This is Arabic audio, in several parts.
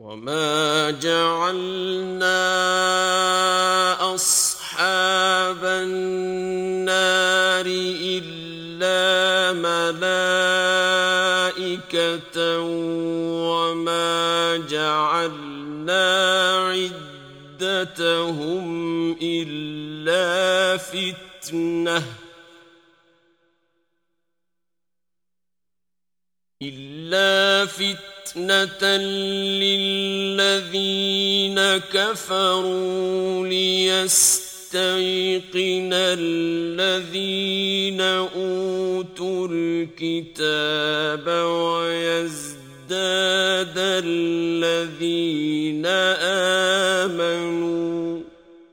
وما جعلنا أصحاب النار إلا ملائكة وما جعلنا عدتهم إلا فتنة للذين كفروا ليستيقن الذين أوتوا الكتاب ويزداد الذين آمنوا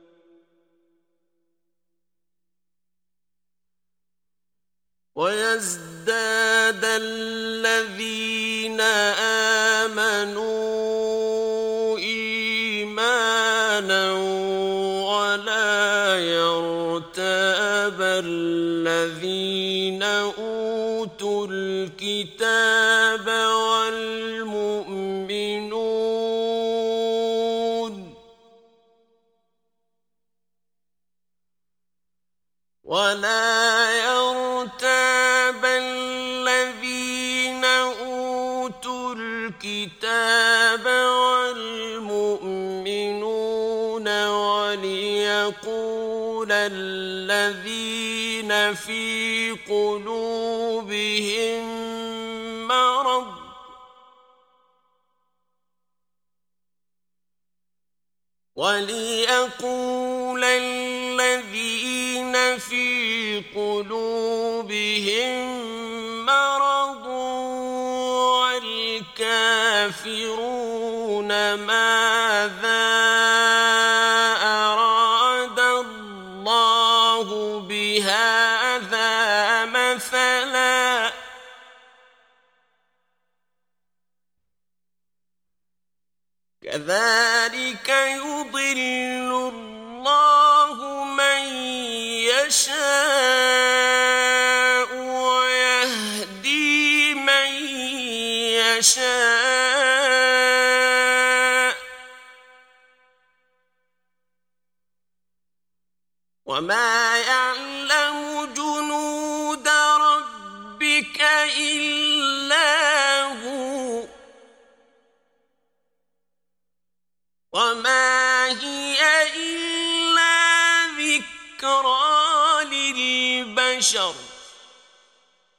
إيمانا ولا يرتاب الذين أوتوا الكتاب والمؤمنون وليقول الذين في قلوبهم مرض والكافرون ماذا أراد الله بهذا مثلا كذلك يضل الله من يشاء ويهدي من يشاء وما يعلم جنود ربك إلا هو وما هي إلا ذكرى للبشر